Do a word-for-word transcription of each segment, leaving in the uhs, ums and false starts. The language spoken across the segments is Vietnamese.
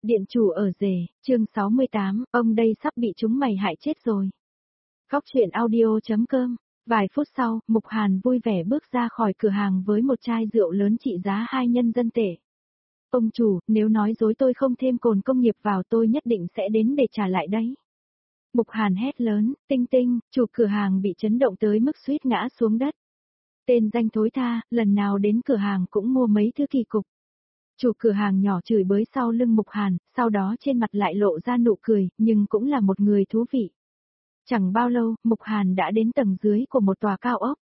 Điện chủ ở rể, chương sáu mươi tám, ông đây sắp bị chúng mày hại chết rồi. Góc truyện audio.com. Vài phút sau, Mục Hàn vui vẻ bước ra khỏi cửa hàng với một chai rượu lớn trị giá hai nhân dân tệ. Ông chủ, nếu nói dối tôi không thêm cồn công nghiệp vào tôi nhất định sẽ đến để trả lại đấy. Mục Hàn hét lớn, tinh tinh, chủ cửa hàng bị chấn động tới mức suýt ngã xuống đất. Tên danh thối tha, lần nào đến cửa hàng cũng mua mấy thứ kỳ cục. Chủ cửa hàng nhỏ chửi bới sau lưng Mục Hàn, sau đó trên mặt lại lộ ra nụ cười, nhưng cũng là một người thú vị. Chẳng bao lâu, Mục Hàn đã đến tầng dưới của một tòa cao ốc.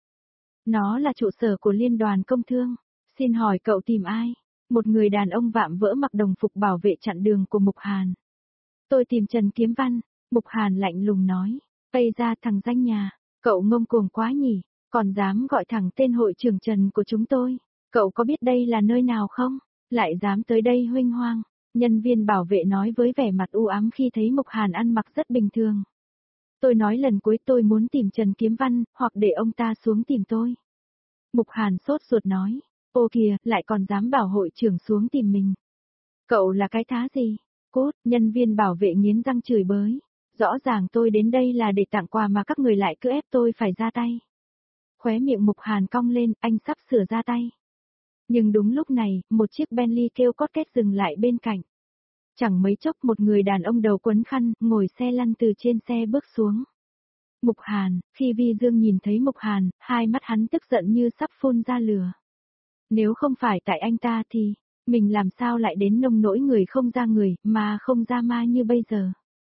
Nó là trụ sở của Liên đoàn Công Thương. Xin hỏi cậu tìm ai? Một người đàn ông vạm vỡ mặc đồng phục bảo vệ chặn đường của Mục Hàn. Tôi tìm Trần Kiếm Văn, Mục Hàn lạnh lùng nói. Tây ra thằng danh nhà, cậu ngông cuồng quá nhỉ, còn dám gọi thẳng tên hội trưởng Trần của chúng tôi. Cậu có biết đây là nơi nào không? Lại dám tới đây huênh hoang. Nhân viên bảo vệ nói với vẻ mặt u ám khi thấy Mục Hàn ăn mặc rất bình thường. Tôi nói lần cuối tôi muốn tìm Trần Kiếm Văn, hoặc để ông ta xuống tìm tôi. Mục Hàn sốt ruột nói, ô kìa, lại còn dám bảo hội trưởng xuống tìm mình. Cậu là cái thá gì? Cốt, nhân viên bảo vệ nghiến răng chửi bới. Rõ ràng tôi đến đây là để tặng quà mà các người lại cứ ép tôi phải ra tay. Khóe miệng Mục Hàn cong lên, anh sắp sửa ra tay. Nhưng đúng lúc này, một chiếc Bentley kêu cót két dừng lại bên cạnh. Chẳng mấy chốc một người đàn ông đầu quấn khăn, ngồi xe lăn từ trên xe bước xuống. Mục Hàn, khi Vi Dương nhìn thấy Mục Hàn, hai mắt hắn tức giận như sắp phun ra lửa. Nếu không phải tại anh ta thì, mình làm sao lại đến nông nỗi người không ra người, mà không ra ma như bây giờ.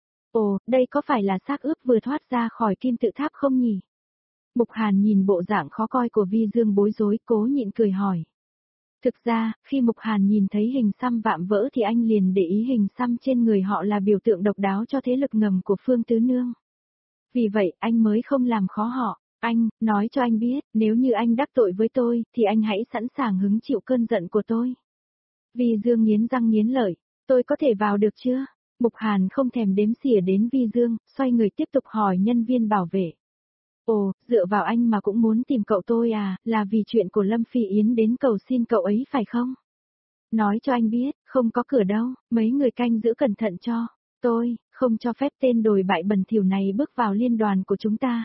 Ồ, đây có phải là xác ướp vừa thoát ra khỏi kim tự tháp không nhỉ? Mục Hàn nhìn bộ dạng khó coi của Vi Dương bối rối, cố nhịn cười hỏi. Thực ra, khi Mục Hàn nhìn thấy hình xăm vạm vỡ thì anh liền để ý hình xăm trên người họ là biểu tượng độc đáo cho thế lực ngầm của Phương Tứ Nương. Vì vậy, anh mới không làm khó họ. Anh, nói cho anh biết, nếu như anh đắc tội với tôi, thì anh hãy sẵn sàng hứng chịu cơn giận của tôi. Vi Dương nghiến răng nghiến lợi, tôi có thể vào được chưa? Mục Hàn không thèm đếm xỉa đến Vi Dương, xoay người tiếp tục hỏi nhân viên bảo vệ. Ồ, dựa vào anh mà cũng muốn tìm cậu tôi à, là vì chuyện của Lâm Phi Yến đến cầu xin cậu ấy phải không? Nói cho anh biết, không có cửa đâu, mấy người canh giữ cẩn thận cho. Tôi, không cho phép tên đồi bại bẩn thỉu này bước vào liên đoàn của chúng ta.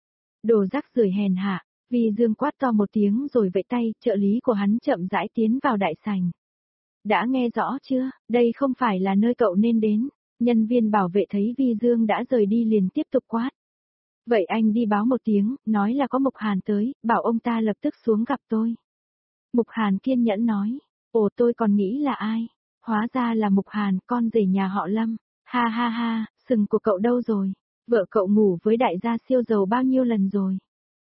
Đồ rác rưởi hèn hạ, Vi Dương quát to một tiếng rồi vẫy tay, trợ lý của hắn chậm rãi tiến vào đại sảnh. Đã nghe rõ chưa, đây không phải là nơi cậu nên đến. Nhân viên bảo vệ thấy Vi Dương đã rời đi liền tiếp tục quát. Vậy anh đi báo một tiếng, nói là có Mục Hàn tới, bảo ông ta lập tức xuống gặp tôi. Mục Hàn kiên nhẫn nói, ồ tôi còn nghĩ là ai? Hóa ra là Mục Hàn, con rể nhà họ Lâm. Ha ha ha, sừng của cậu đâu rồi? Vợ cậu ngủ với đại gia siêu giàu bao nhiêu lần rồi?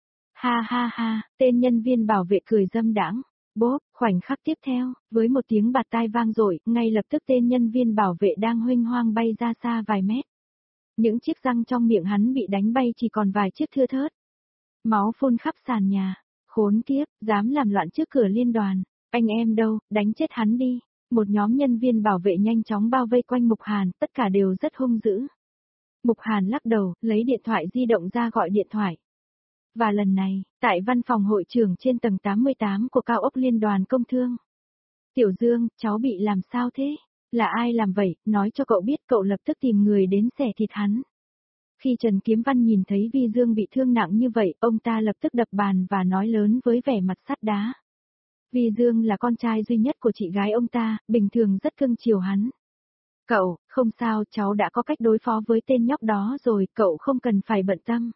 Ha ha ha, tên nhân viên bảo vệ cười dâm đãng. Bốp, khoảnh khắc tiếp theo, với một tiếng bạt tai vang dội, ngay lập tức tên nhân viên bảo vệ đang huênh hoang bay ra xa vài mét. Những chiếc răng trong miệng hắn bị đánh bay chỉ còn vài chiếc thưa thớt. Máu phun khắp sàn nhà. Khốn kiếp, dám làm loạn trước cửa liên đoàn. Anh em đâu, đánh chết hắn đi. Một nhóm nhân viên bảo vệ nhanh chóng bao vây quanh Mục Hàn, tất cả đều rất hung dữ. Mục Hàn lắc đầu, lấy điện thoại di động ra gọi điện thoại. Và lần này, tại văn phòng hội trưởng trên tầng tám mươi tám của cao ốc Liên đoàn Công Thương. Tiểu Dương, cháu bị làm sao thế? Là ai làm vậy, nói cho cậu biết cậu lập tức tìm người đến xẻ thịt hắn. Khi Trần Kiếm Văn nhìn thấy Vi Dương bị thương nặng như vậy, ông ta lập tức đập bàn và nói lớn với vẻ mặt sắt đá. Vi Dương là con trai duy nhất của chị gái ông ta, bình thường rất cưng chiều hắn. Cậu, không sao, cháu đã có cách đối phó với tên nhóc đó rồi, cậu không cần phải bận tâm.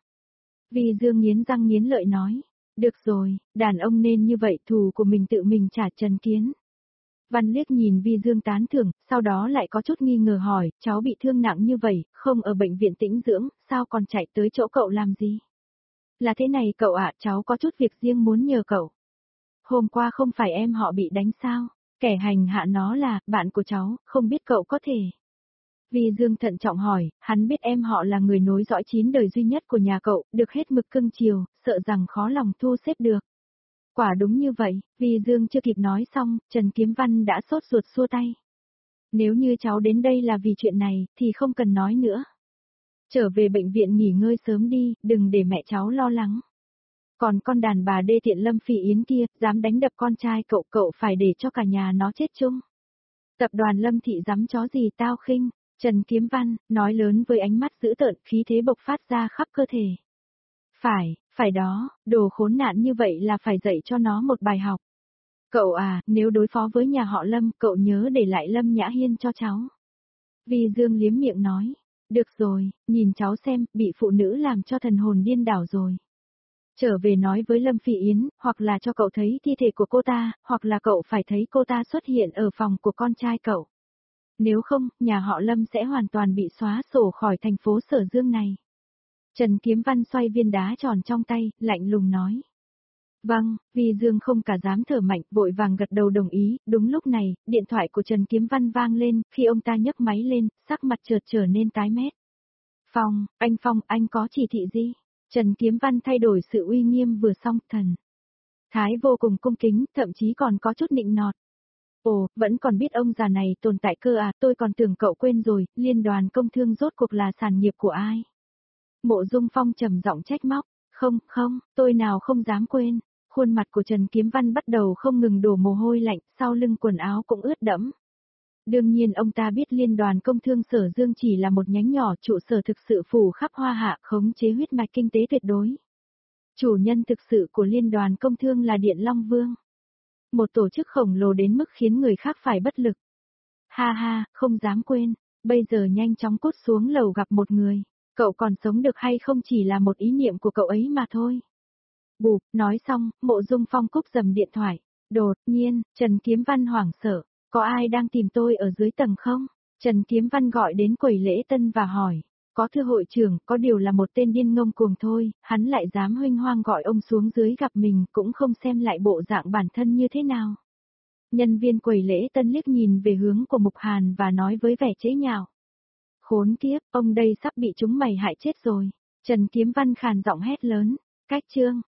Vi Dương nghiến răng nghiến lợi nói, được rồi, đàn ông nên như vậy, thù của mình tự mình trả. Trần Kiến Văn liếc nhìn Vi Dương tán thưởng, sau đó lại có chút nghi ngờ hỏi, cháu bị thương nặng như vậy, không ở bệnh viện tĩnh dưỡng, sao còn chạy tới chỗ cậu làm gì? Là thế này cậu ạ, cháu có chút việc riêng muốn nhờ cậu. Hôm qua không phải em họ bị đánh sao? Kẻ hành hạ nó là, bạn của cháu, không biết cậu có thể. Vi Dương thận trọng hỏi, hắn biết em họ là người nối dõi chín đời duy nhất của nhà cậu, được hết mực cưng chiều, sợ rằng khó lòng thu xếp được. Quả đúng như vậy, Vi Dương chưa kịp nói xong, Trần Kiếm Văn đã sốt ruột xua tay. Nếu như cháu đến đây là vì chuyện này, thì không cần nói nữa. Trở về bệnh viện nghỉ ngơi sớm đi, đừng để mẹ cháu lo lắng. Còn con đàn bà đê tiện Lâm Phi Yến kia, dám đánh đập con trai cậu, cậu phải để cho cả nhà nó chết chung. Tập đoàn Lâm Thị dám chó gì tao khinh, Trần Kiếm Văn, nói lớn với ánh mắt dữ tợn, khí thế bộc phát ra khắp cơ thể. Phải, phải đó, đồ khốn nạn như vậy là phải dạy cho nó một bài học. Cậu à, nếu đối phó với nhà họ Lâm, cậu nhớ để lại Lâm Nhã Hiên cho cháu. Vi Dương liếm miệng nói, được rồi, nhìn cháu xem, bị phụ nữ làm cho thần hồn điên đảo rồi. Trở về nói với Lâm Phi Yến, hoặc là cho cậu thấy thi thể của cô ta, hoặc là cậu phải thấy cô ta xuất hiện ở phòng của con trai cậu. Nếu không, nhà họ Lâm sẽ hoàn toàn bị xóa sổ khỏi thành phố Sở Dương này. Trần Kiếm Văn xoay viên đá tròn trong tay, lạnh lùng nói. Vâng, Vi Dương không cả dám thở mạnh, vội vàng gật đầu đồng ý. Đúng lúc này, điện thoại của Trần Kiếm Văn vang lên, khi ông ta nhấc máy lên, sắc mặt chợt trở nên tái mét. Phong, anh Phong, anh có chỉ thị gì? Trần Kiếm Văn thay đổi sự uy nghiêm vừa xong, thần. Thái vô cùng cung kính, thậm chí còn có chút nịnh nọt. Ồ, vẫn còn biết ông già này tồn tại cơ à, tôi còn tưởng cậu quên rồi, liên đoàn công thương rốt cuộc là sản nghiệp của ai? Mộ Dung Phong trầm giọng trách móc, không, không, tôi nào không dám quên. Khuôn mặt của Trần Kiếm Văn bắt đầu không ngừng đổ mồ hôi lạnh, sau lưng quần áo cũng ướt đẫm. Đương nhiên ông ta biết liên đoàn công thương Sở Dương chỉ là một nhánh nhỏ, trụ sở thực sự phủ khắp Hoa Hạ, khống chế huyết mạch kinh tế tuyệt đối. Chủ nhân thực sự của liên đoàn công thương là Điện Long Vương. Một tổ chức khổng lồ đến mức khiến người khác phải bất lực. Ha ha, không dám quên, bây giờ nhanh chóng cút xuống lầu gặp một người. Cậu còn sống được hay không chỉ là một ý niệm của cậu ấy mà thôi. Bụp, nói xong, Mộ Dung Phong cúp dầm điện thoại. Đột nhiên, Trần Kiếm Văn hoảng sợ. Có ai đang tìm tôi ở dưới tầng không? Trần Kiếm Văn gọi đến quầy lễ tân và hỏi. Có thưa hội trưởng, có điều là một tên điên ngông cuồng thôi, hắn lại dám huênh hoang gọi ông xuống dưới gặp mình, cũng không xem lại bộ dạng bản thân như thế nào. Nhân viên quầy lễ tân liếc nhìn về hướng của Mục Hàn và nói với vẻ chế nhạo. Khốn kiếp, ông đây sắp bị chúng mày hại chết rồi. Trần Kiếm Văn khàn giọng hét lớn. Cách chương.